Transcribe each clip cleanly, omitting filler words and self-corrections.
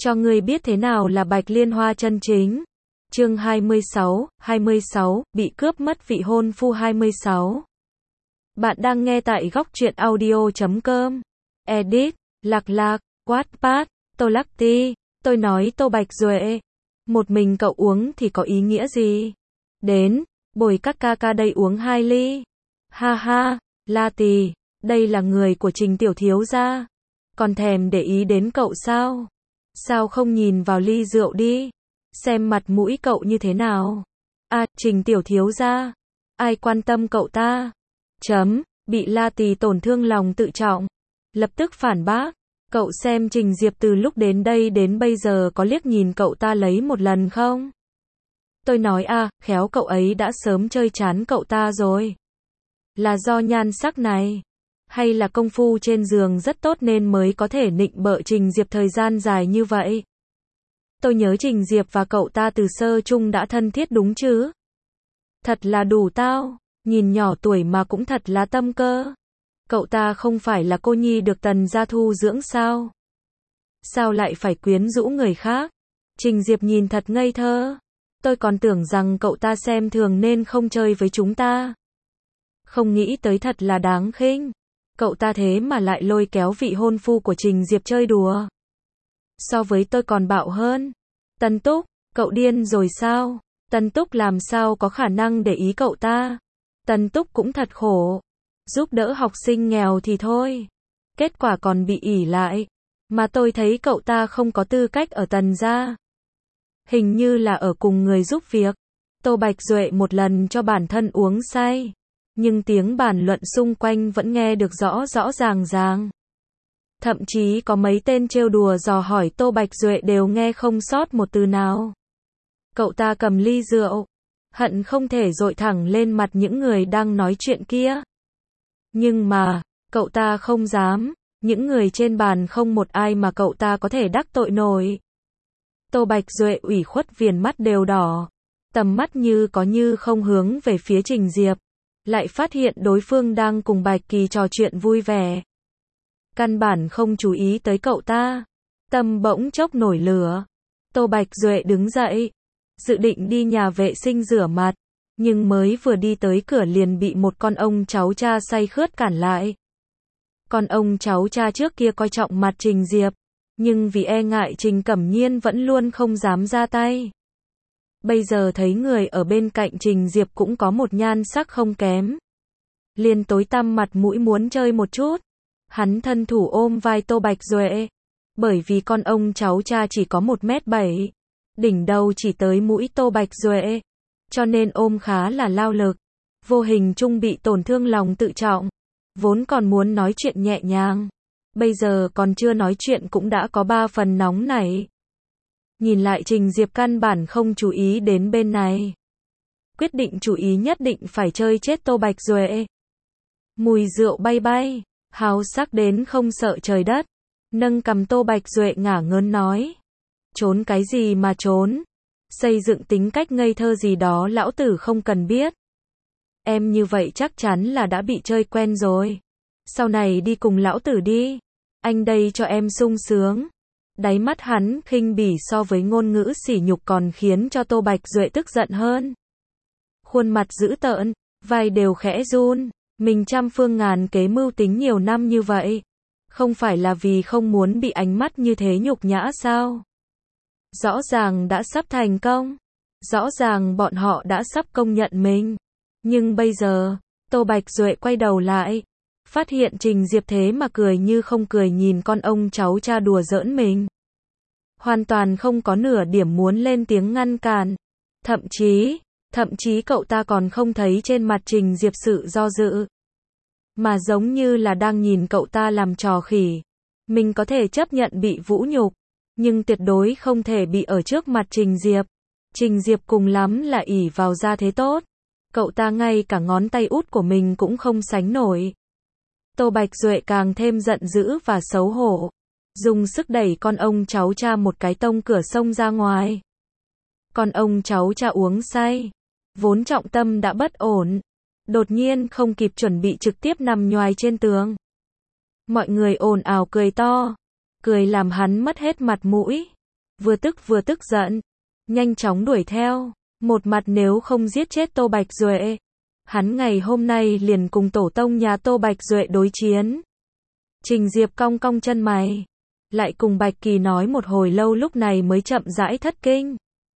Cho ngươi biết thế nào là Bạch Liên Hoa chân chính. Chương 26, bị cướp mất vị hôn phu 26. Bạn đang nghe tại góc truyện audio.com. Edit, Lạc Lạc, Wattpad, Tô Lắc Ti. Tôi nói Tô Bạch Duệ. Một mình cậu uống thì có ý nghĩa gì? Đến, bồi các ca ca đây uống 2 ly. Ha ha, La Tì, đây là người của Trình tiểu thiếu gia. Còn thèm để ý đến cậu sao? Sao không nhìn vào ly rượu đi? Xem mặt mũi cậu như thế nào? À, Trình tiểu thiếu gia. Ai quan tâm cậu ta? Bị La Tì tổn thương lòng tự trọng. Lập tức phản bác. Cậu xem Trình Diệp từ lúc đến đây đến bây giờ có liếc nhìn cậu ta lấy một lần không? Tôi nói khéo cậu ấy đã sớm chơi chán cậu ta rồi. Là do nhan sắc này? Hay là công phu trên giường rất tốt nên mới có thể nịnh bợ Trình Diệp thời gian dài như vậy? Tôi nhớ Trình Diệp và cậu ta từ sơ chung đã thân thiết đúng chứ? Thật là đủ tao, nhìn nhỏ tuổi mà cũng thật là tâm cơ. Cậu ta không phải là cô nhi được Tần gia thu dưỡng sao? Sao lại phải quyến rũ người khác? Trình Diệp nhìn thật ngây thơ. Tôi còn tưởng rằng cậu ta xem thường nên không chơi với chúng ta. Không nghĩ tới thật là đáng khinh. Cậu ta thế mà lại lôi kéo vị hôn phu của Trình Diệp chơi đùa. So với tôi còn bạo hơn. Tân Túc, cậu điên rồi sao? Tân Túc làm sao có khả năng để ý cậu ta? Tân Túc cũng thật khổ. Giúp đỡ học sinh nghèo thì thôi. Kết quả còn bị ỷ lại. Mà tôi thấy cậu ta không có tư cách ở Tần gia. Hình như là ở cùng người giúp việc. Tô Bạch Duệ một lần cho bản thân uống say. Nhưng tiếng bàn luận xung quanh vẫn nghe được rõ rõ ràng ràng. Thậm chí có mấy tên trêu đùa dò hỏi Tô Bạch Duệ đều nghe không sót một từ nào. Cậu ta cầm ly rượu, hận không thể dội thẳng lên mặt những người đang nói chuyện kia. Nhưng mà, cậu ta không dám, những người trên bàn không một ai mà cậu ta có thể đắc tội nổi. Tô Bạch Duệ ủy khuất viền mắt đều đỏ, tầm mắt như có như không hướng về phía Trình Diệp. Lại phát hiện đối phương đang cùng Bạch Kỳ trò chuyện vui vẻ. Căn bản không chú ý tới cậu ta. Tâm bỗng chốc nổi lửa. Tô Bạch Duệ đứng dậy, dự định đi nhà vệ sinh rửa mặt. Nhưng mới vừa đi tới cửa liền bị một con ông cháu cha say khướt cản lại. Con ông cháu cha trước kia coi trọng mặt Trình Diệp. Nhưng vì e ngại Trình Cẩm Nhiên vẫn luôn không dám ra tay. Bây giờ thấy người ở bên cạnh Trình Diệp cũng có một nhan sắc không kém. Liền tối tăm mặt mũi muốn chơi một chút. Hắn thân thủ ôm vai Tô Bạch Duệ. Bởi vì con ông cháu cha chỉ có 1m7. Đỉnh đầu chỉ tới mũi Tô Bạch Duệ. Cho nên ôm khá là lao lực. Vô hình chung bị tổn thương lòng tự trọng. Vốn còn muốn nói chuyện nhẹ nhàng. Bây giờ còn chưa nói chuyện cũng đã có 3 phần nóng nảy. Nhìn lại Trình Diệp căn bản không chú ý đến bên này. Quyết định chú ý nhất định phải chơi chết Tô Bạch Duệ. Mùi rượu bay bay, háo sắc đến không sợ trời đất. Nâng cầm Tô Bạch Duệ ngả ngớn nói. Trốn cái gì mà trốn? Xây dựng tính cách ngây thơ gì đó lão tử không cần biết. Em như vậy chắc chắn là đã bị chơi quen rồi. Sau này đi cùng lão tử đi. Anh đây cho em sung sướng. Đáy mắt hắn khinh bỉ so với ngôn ngữ sỉ nhục còn khiến cho Tô Bạch Duệ tức giận hơn. Khuôn mặt dữ tợn, vai đều khẽ run. Mình trăm phương ngàn kế mưu tính nhiều năm như vậy. Không phải là vì không muốn bị ánh mắt như thế nhục nhã sao? Rõ ràng đã sắp thành công. Rõ ràng bọn họ đã sắp công nhận mình. Nhưng bây giờ, Tô Bạch Duệ quay đầu lại. Phát hiện Trình Diệp thế mà cười như không cười nhìn con ông cháu cha đùa giỡn mình. Hoàn toàn không có nửa điểm muốn lên tiếng ngăn cản. Thậm chí cậu ta còn không thấy trên mặt Trình Diệp sự do dự. Mà giống như là đang nhìn cậu ta làm trò khỉ. Mình có thể chấp nhận bị vũ nhục. Nhưng tuyệt đối không thể bị ở trước mặt Trình Diệp. Trình Diệp cùng lắm là ỷ vào gia thế tốt. Cậu ta ngay cả ngón tay út của mình cũng không sánh nổi. Tô Bạch Duệ càng thêm giận dữ và xấu hổ. Dùng sức đẩy con ông cháu cha một cái tông cửa xông ra ngoài. Con ông cháu cha uống say. Vốn trọng tâm đã bất ổn. Đột nhiên không kịp chuẩn bị trực tiếp nằm nhoài trên tường. Mọi người ồn ào cười to. Cười làm hắn mất hết mặt mũi. vừa tức giận, nhanh chóng đuổi theo, một mặt nếu không giết chết Tô Bạch Duệ, hắn ngày hôm nay liền cùng tổ tông nhà Tô Bạch Duệ đối chiến. Trình Diệp cong cong chân mày, lại cùng Bạch Kỳ nói một hồi lâu lúc này mới chậm rãi thất kinh.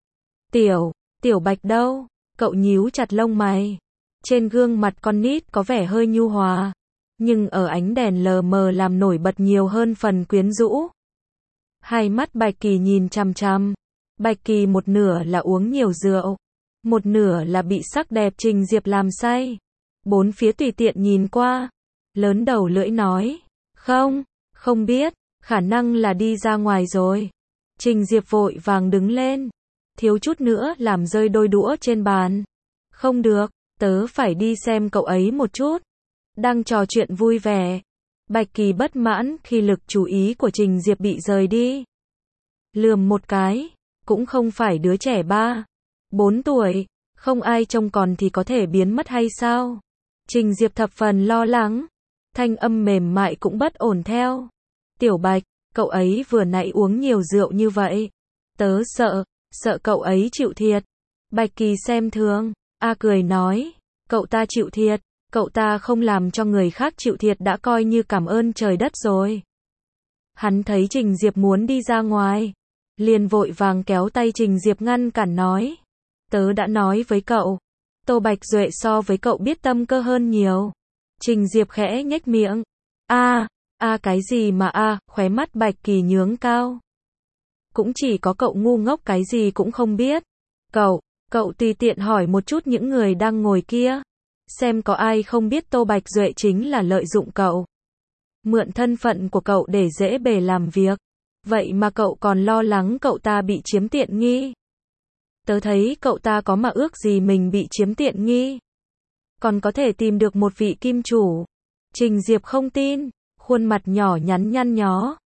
Tiểu Bạch đâu? Cậu nhíu chặt lông mày. Trên gương mặt con nít có vẻ hơi nhu hòa, nhưng ở ánh đèn lờ mờ làm nổi bật nhiều hơn phần quyến rũ. Hai mắt Bạch Kỳ nhìn chằm chằm. Bạch Kỳ một nửa là uống nhiều rượu, một nửa là bị sắc đẹp Trình Diệp làm say. Bốn phía tùy tiện nhìn qua, lớn đầu lưỡi nói, không biết, khả năng là đi ra ngoài rồi. Trình Diệp vội vàng đứng lên, thiếu chút nữa làm rơi đôi đũa trên bàn. Không được, tớ phải đi xem cậu ấy một chút. Đang trò chuyện vui vẻ, Bạch Kỳ bất mãn khi lực chú ý của Trình Diệp bị rời đi. Lườm một cái, cũng không phải đứa trẻ 3-4 tuổi, không ai trông còn thì có thể biến mất hay sao? Trình Diệp thập phần lo lắng, thanh âm mềm mại cũng bất ổn theo. Tiểu Bạch, cậu ấy vừa nãy uống nhiều rượu như vậy, tớ sợ cậu ấy chịu thiệt. Bạch Kỳ xem thường, cười nói, cậu ta chịu thiệt, cậu ta không làm cho người khác chịu thiệt đã coi như cảm ơn trời đất rồi. Hắn thấy Trình Diệp muốn đi ra ngoài, liền vội vàng kéo tay Trình Diệp ngăn cản nói, tớ đã nói với cậu, Tô Bạch Duệ so với cậu biết tâm cơ hơn nhiều. Trình Diệp khẽ nhếch miệng, cái gì mà khóe mắt Bạch Kỳ nhướng cao. Cũng chỉ có cậu ngu ngốc cái gì cũng không biết. Cậu tùy tiện hỏi một chút những người đang ngồi kia, xem có ai không biết Tô Bạch Duệ chính là lợi dụng cậu, mượn thân phận của cậu để dễ bề làm việc. Vậy mà cậu còn lo lắng cậu ta bị chiếm tiện nghi. Tớ thấy cậu ta có mà ước gì mình bị chiếm tiện nghi, còn có thể tìm được một vị kim chủ. Trình Diệp không tin, khuôn mặt nhỏ nhắn nhăn nhó,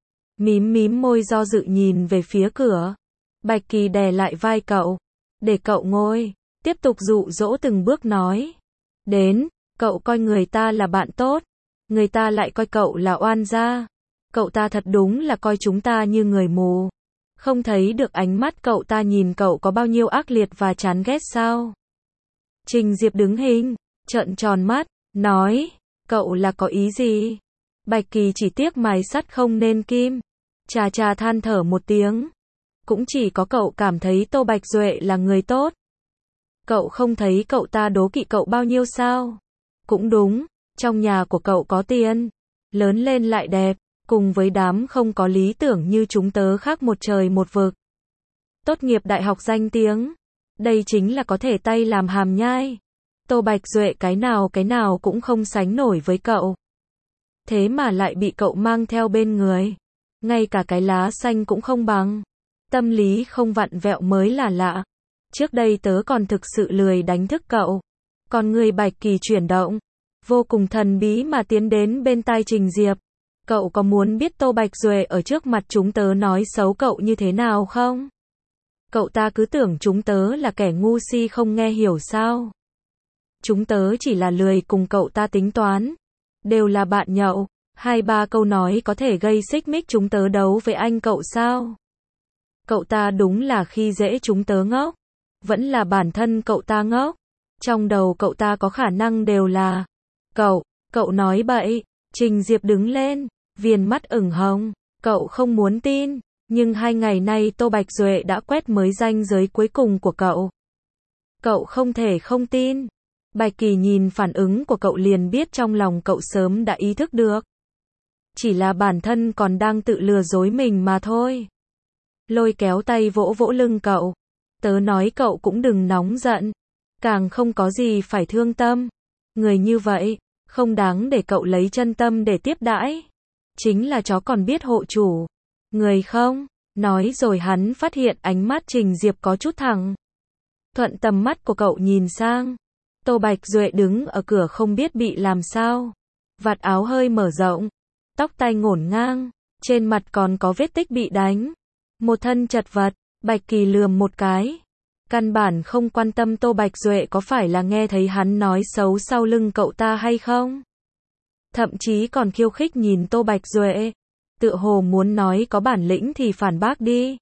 mím môi do dự nhìn về phía cửa. Bạch Kỳ đè lại vai cậu, để cậu ngồi, tiếp tục dụ dỗ từng bước nói, đến, cậu coi người ta là bạn tốt, người ta lại coi cậu là oan gia. Cậu ta thật đúng là coi chúng ta như người mù, không thấy được ánh mắt cậu ta nhìn cậu có bao nhiêu ác liệt và chán ghét sao? Trình Diệp đứng hình, trợn tròn mắt, nói, cậu là có ý gì? Bạch Kỳ chỉ tiếc mài sắt không nên kim, chà than thở một tiếng. Cũng chỉ có cậu cảm thấy Tô Bạch Duệ là người tốt. Cậu không thấy cậu ta đố kỵ cậu bao nhiêu sao? Cũng đúng, trong nhà của cậu có tiền, lớn lên lại đẹp, cùng với đám không có lý tưởng như chúng tớ khác một trời một vực. Tốt nghiệp đại học danh tiếng, đây chính là có thể tay làm hàm nhai. Tô Bạch Duệ cái nào cũng không sánh nổi với cậu. Thế mà lại bị cậu mang theo bên người, ngay cả cái lá xanh cũng không bằng. Tâm lý không vặn vẹo mới là lạ. Trước đây tớ còn thực sự lười đánh thức cậu. Còn người Bạch Kỳ chuyển động, vô cùng thần bí mà tiến đến bên tai Trình Diệp. Cậu có muốn biết Tô Bạch Duệ ở trước mặt chúng tớ nói xấu cậu như thế nào không? Cậu ta cứ tưởng chúng tớ là kẻ ngu si không nghe hiểu sao? Chúng tớ chỉ là lười cùng cậu ta tính toán. Đều là bạn nhậu, 2-3 câu nói có thể gây xích mích chúng tớ đấu với anh cậu sao? Cậu ta đúng là khi dễ chúng tớ ngốc. Vẫn là bản thân cậu ta ngốc. Trong đầu cậu ta có khả năng đều là cậu nói bậy. Trình Diệp đứng lên, viền mắt ửng hồng. Cậu không muốn tin, nhưng 2 ngày nay Tô Bạch Duệ đã quét mới ranh giới cuối cùng của cậu. Cậu không thể không tin. Bạch Kỳ nhìn phản ứng của cậu liền biết trong lòng cậu sớm đã ý thức được. Chỉ là bản thân còn đang tự lừa dối mình mà thôi. Lôi kéo tay vỗ vỗ lưng cậu. Tớ nói cậu cũng đừng nóng giận. Càng không có gì phải thương tâm. Người như vậy, không đáng để cậu lấy chân tâm để tiếp đãi. Chính là chó còn biết hộ chủ. Người không? Nói rồi hắn phát hiện ánh mắt Trình Diệp có chút thẳng. Thuận tầm mắt của cậu nhìn sang. Tô Bạch Duệ đứng ở cửa không biết bị làm sao. Vạt áo hơi mở rộng. Tóc tai ngổn ngang. Trên mặt còn có vết tích bị đánh. Một thân chật vật. Bạch Kỳ lườm một cái. Căn bản không quan tâm Tô Bạch Duệ có phải là nghe thấy hắn nói xấu sau lưng cậu ta hay không. Thậm chí còn khiêu khích nhìn Tô Bạch Duệ. Tựa hồ muốn nói có bản lĩnh thì phản bác đi.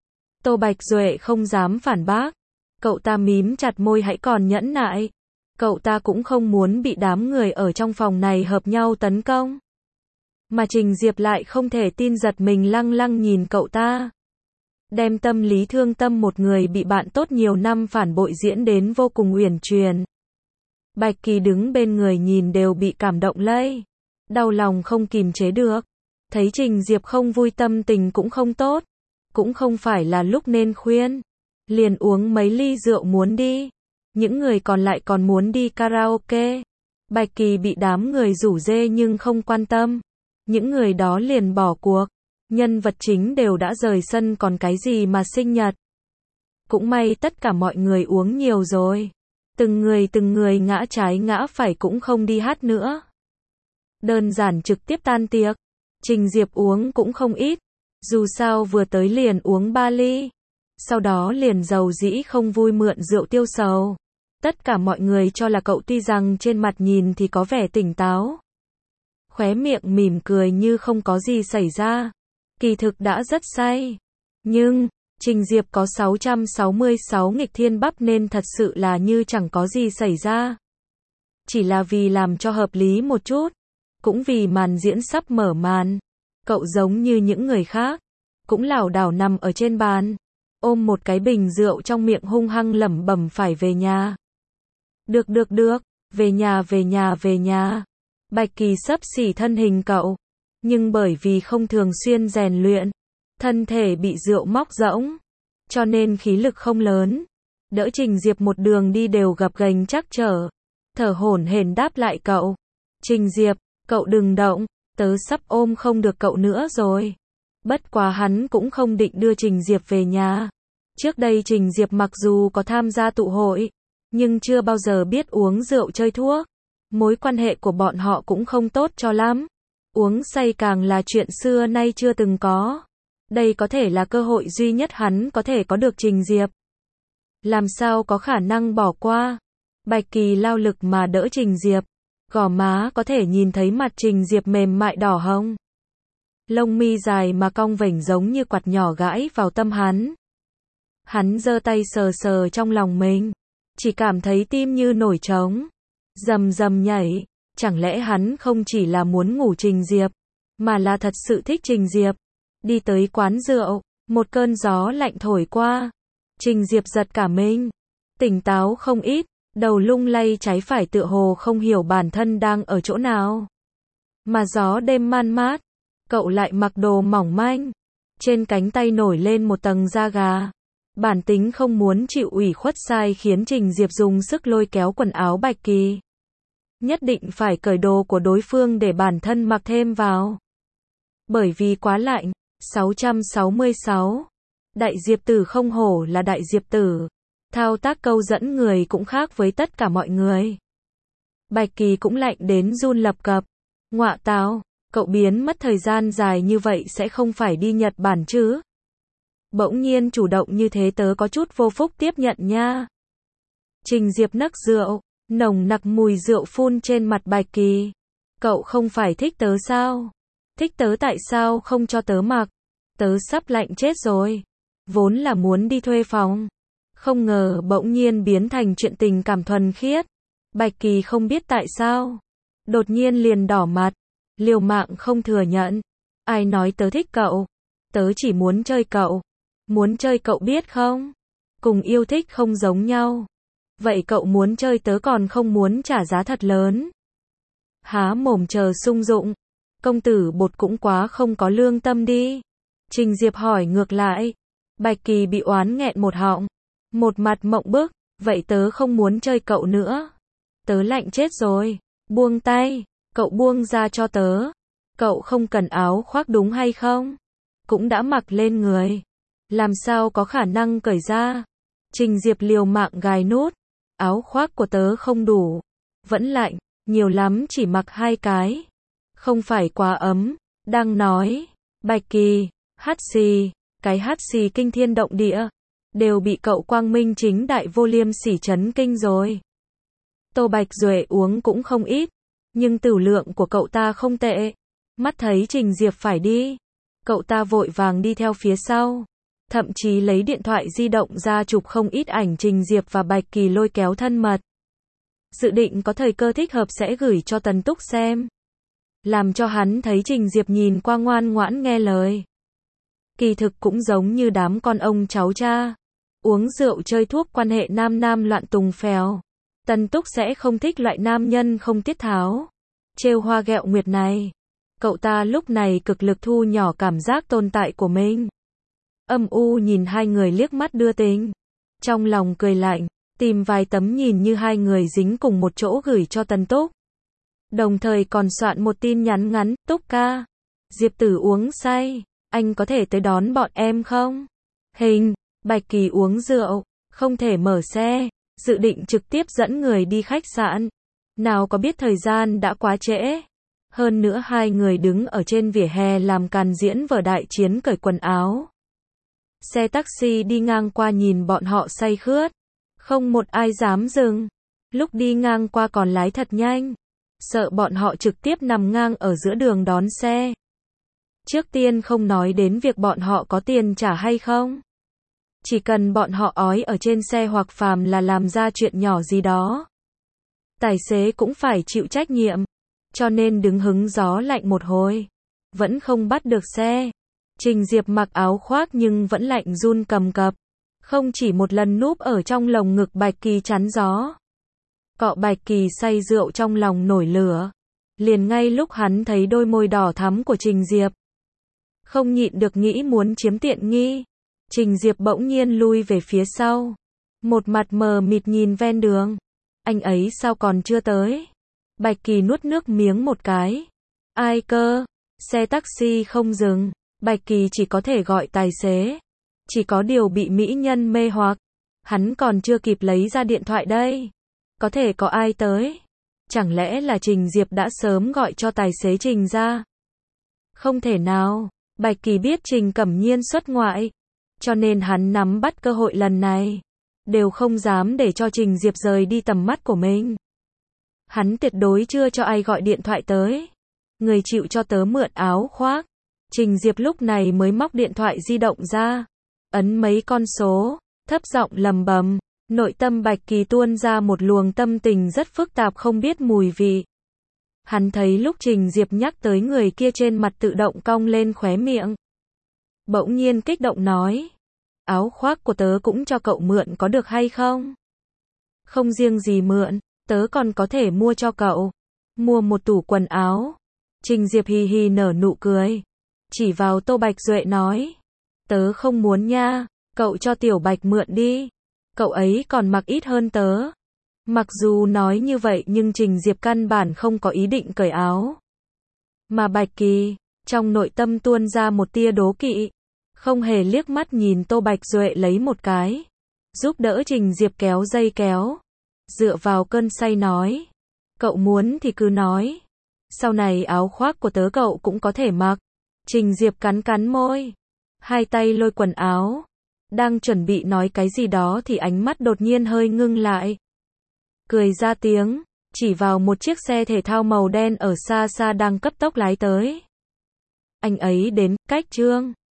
Tô Bạch Duệ không dám phản bác. Cậu ta mím chặt môi hãy còn nhẫn nại. Cậu ta cũng không muốn bị đám người ở trong phòng này hợp nhau tấn công. Mà Trình Diệp lại không thể tin, giật mình lăng lăng nhìn cậu ta. Đem tâm lý thương tâm một người bị bạn tốt nhiều năm phản bội diễn đến vô cùng uyển chuyển. Bạch Kỳ đứng bên người nhìn đều bị cảm động lây. Đau lòng không kìm chế được. Thấy Trình Diệp không vui tâm tình cũng không tốt. Cũng không phải là lúc nên khuyên. Liền uống mấy ly rượu muốn đi. Những người còn lại còn muốn đi karaoke. Bạch Kỳ bị đám người rủ rê nhưng không quan tâm. Những người đó liền bỏ cuộc. Nhân vật chính đều đã rời sân còn cái gì mà sinh nhật. Cũng may tất cả mọi người uống nhiều rồi. Từng người ngã trái ngã phải cũng không đi hát nữa. Đơn giản trực tiếp tan tiệc. Trình Diệp uống cũng không ít. Dù sao vừa tới liền uống 3 ly. Sau đó liền giàu dĩ không vui mượn rượu tiêu sầu. Tất cả mọi người cho là cậu tuy rằng trên mặt nhìn thì có vẻ tỉnh táo. Khóe miệng mỉm cười như không có gì xảy ra. Kỳ thực đã rất say. Nhưng, Trình Diệp có 666 nghịch thiên bắp nên thật sự là như chẳng có gì xảy ra. Chỉ là vì làm cho hợp lý một chút. Cũng vì màn diễn sắp mở màn. Cậu giống như những người khác. Cũng lảo đảo nằm ở trên bàn. Ôm một cái bình rượu trong miệng hung hăng lẩm bẩm phải về nhà. Được. Về nhà. Bạch Kỳ xấp xỉ thân hình cậu. Nhưng bởi vì không thường xuyên rèn luyện. Thân thể bị rượu móc rỗng. Cho nên khí lực không lớn. Đỡ Trình Diệp một đường đi đều gập ghềnh trắc trở. Thở hổn hển đáp lại cậu. Trình Diệp, cậu đừng động. Tớ sắp ôm không được cậu nữa rồi. Bất quá hắn cũng không định đưa Trình Diệp về nhà. Trước đây Trình Diệp mặc dù có tham gia tụ hội. Nhưng chưa bao giờ biết uống rượu chơi thuốc. Mối quan hệ của bọn họ cũng không tốt cho lắm. Uống say càng là chuyện xưa nay chưa từng có. Đây có thể là cơ hội duy nhất hắn có thể có được Trình Diệp. Làm sao có khả năng bỏ qua. Bạch Kỳ lao lực mà đỡ Trình Diệp. Gò má có thể nhìn thấy mặt Trình Diệp mềm mại đỏ hồng. Lông mi dài mà cong vểnh giống như quạt nhỏ gãi vào tâm hắn. Hắn giơ tay sờ sờ trong lòng mình. Chỉ cảm thấy tim như nổi trống. Rầm rầm nhảy. Chẳng lẽ hắn không chỉ là muốn ngủ Trình Diệp, mà là thật sự thích Trình Diệp. Đi tới quán rượu, một cơn gió lạnh thổi qua. Trình Diệp giật cả mình. Tỉnh táo không ít, đầu lung lay trái phải tựa hồ không hiểu bản thân đang ở chỗ nào. Mà gió đêm man mát, cậu lại mặc đồ mỏng manh. Trên cánh tay nổi lên một tầng da gà. Bản tính không muốn chịu ủy khuất sai khiến Trình Diệp dùng sức lôi kéo quần áo Bạch Kỳ. Nhất định phải cởi đồ của đối phương để bản thân mặc thêm vào. Bởi vì quá lạnh. 666. Đại Diệp Tử không hổ là Đại Diệp Tử. Thao tác câu dẫn người cũng khác với tất cả mọi người. Bạch Kỳ cũng lạnh đến run lập cập. Ngọa tào, cậu biến mất thời gian dài như vậy sẽ không phải đi Nhật Bản chứ? Bỗng nhiên chủ động như thế tớ có chút vô phúc tiếp nhận nha. Trình Diệp nấc rượu, nồng nặc mùi rượu phun trên mặt Bạch Kỳ. Cậu không phải thích tớ sao? Thích tớ tại sao không cho tớ mặc? Tớ sắp lạnh chết rồi. Vốn là muốn đi thuê phòng. Không ngờ bỗng nhiên biến thành chuyện tình cảm thuần khiết. Bạch Kỳ không biết tại sao. Đột nhiên liền đỏ mặt. Liều mạng không thừa nhận. Ai nói tớ thích cậu? Tớ chỉ muốn chơi cậu. Muốn chơi cậu biết không? Cùng yêu thích không giống nhau. Vậy cậu muốn chơi tớ còn không muốn trả giá thật lớn. Há mồm chờ sung dụng. Công tử Bột cũng quá không có lương tâm đi. Trình Diệp hỏi ngược lại. Bạch Kỳ bị oán nghẹn một họng. Một mặt mộng bức. Vậy tớ không muốn chơi cậu nữa. Tớ lạnh chết rồi. Buông tay. Cậu buông ra cho tớ. Cậu không cần áo khoác đúng hay không? Cũng đã mặc lên người. Làm sao có khả năng cởi ra? Trình Diệp liều mạng gài nút. Áo khoác của tớ không đủ. Vẫn lạnh. Nhiều lắm chỉ mặc 2 cái. Không phải quá ấm. Đang nói. Bạch Kỳ. Hát xì. Cái hát xì kinh thiên động địa. Đều bị cậu quang minh chính đại vô liêm sỉ chấn kinh rồi. Tô Bạch Duệ uống cũng không ít. Nhưng tửu lượng của cậu ta không tệ. Mắt thấy Trình Diệp phải đi. Cậu ta vội vàng đi theo phía sau. thậm chí lấy điện thoại di động ra chụp không ít ảnh Trình Diệp và Bạch Kỳ lôi kéo thân mật. Dự định có thời cơ thích hợp sẽ gửi cho Tần Túc xem. Làm cho hắn thấy Trình Diệp nhìn qua ngoan ngoãn nghe lời. Kỳ thực cũng giống như đám con ông cháu cha. Uống rượu chơi thuốc quan hệ nam nam loạn tùng phèo. Tần Túc sẽ không thích loại nam nhân không tiết tháo. Trêu hoa ghẹo nguyệt này. Cậu ta lúc này cực lực thu nhỏ cảm giác tồn tại của mình. Âm u nhìn hai người liếc mắt đưa tình. Trong lòng cười lạnh, tìm vài tấm nhìn như hai người dính cùng một chỗ gửi cho Tần Túc. Đồng thời còn soạn một tin nhắn ngắn, Túc ca. Diệp tử uống say, anh có thể tới đón bọn em không? Hình, Bạch Kỳ uống rượu, không thể mở xe, dự định trực tiếp dẫn người đi khách sạn. Nào có biết thời gian đã quá trễ. Hơn nữa hai người đứng ở trên vỉa hè làm càn diễn vở đại chiến cởi quần áo. Xe taxi đi ngang qua nhìn bọn họ say khướt. Không một ai dám dừng. Lúc đi ngang qua còn lái thật nhanh. Sợ bọn họ trực tiếp nằm ngang ở giữa đường đón xe. Trước tiên không nói đến việc bọn họ có tiền trả hay không. Chỉ cần bọn họ ói ở trên xe hoặc phàm là làm ra chuyện nhỏ gì đó. Tài xế cũng phải chịu trách nhiệm. Cho nên đứng hứng gió lạnh một hồi. Vẫn không bắt được xe. Trình Diệp mặc áo khoác nhưng vẫn lạnh run cầm cập. Không chỉ một lần núp ở trong lồng ngực Bạch Kỳ chắn gió. Cọ Bạch Kỳ say rượu trong lòng nổi lửa. Liền ngay lúc hắn thấy đôi môi đỏ thắm của Trình Diệp. Không nhịn được nghĩ muốn chiếm tiện nghi. Trình Diệp bỗng nhiên lui về phía sau. Một mặt mờ mịt nhìn ven đường. Anh ấy sao còn chưa tới? Bạch Kỳ nuốt nước miếng một cái. Ai cơ? Xe taxi không dừng. Bạch Kỳ chỉ có thể gọi tài xế. Chỉ có điều bị mỹ nhân mê hoặc. Hắn còn chưa kịp lấy ra điện thoại đây. Có thể có ai tới? Chẳng lẽ là Trình Diệp đã sớm gọi cho tài xế Trình ra? Không thể nào. Bạch Kỳ biết Trình Cẩm Nhiên xuất ngoại. Cho nên hắn nắm bắt cơ hội lần này. Đều không dám để cho Trình Diệp rời đi tầm mắt của mình. Hắn tuyệt đối chưa cho ai gọi điện thoại tới. Người chịu cho tớ mượn áo khoác. Trình Diệp lúc này mới móc điện thoại di động ra. Ấn mấy con số. Thấp giọng lầm bầm. Nội tâm Bạch Kỳ tuôn ra một luồng tâm tình rất phức tạp không biết mùi vị. Hắn thấy lúc Trình Diệp nhắc tới người kia trên mặt tự động cong lên khóe miệng. Bỗng nhiên kích động nói. Áo khoác của tớ cũng cho cậu mượn có được hay không? Không riêng gì mượn, tớ còn có thể mua cho cậu. Mua một tủ quần áo. Trình Diệp hì hì nở nụ cười. Chỉ vào Tô Bạch Duệ nói. Tớ không muốn nha, cậu cho Tiểu Bạch mượn đi. Cậu ấy còn mặc ít hơn tớ. Mặc dù nói như vậy nhưng Trình Diệp căn bản không có ý định cởi áo. Mà Bạch Kỳ, trong nội tâm tuôn ra một tia đố kỵ. Không hề liếc mắt nhìn Tô Bạch Duệ lấy một cái. Giúp đỡ Trình Diệp kéo dây kéo. Dựa vào cơn say nói. Cậu muốn thì cứ nói. Sau này áo khoác của tớ cậu cũng có thể mặc. Trình Diệp cắn cắn môi. Hai tay lôi quần áo. Đang chuẩn bị nói cái gì đó thì ánh mắt đột nhiên hơi ngưng lại. Cười ra tiếng. Chỉ vào một chiếc xe thể thao màu đen ở xa xa đang cấp tốc lái tới. Anh ấy đến, cách Trương